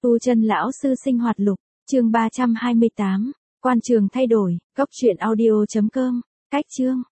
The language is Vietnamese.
Tu Chân lão sư sinh hoạt lục, chương 328, quan trường thay đổi, góc truyện audio.com, cách chương.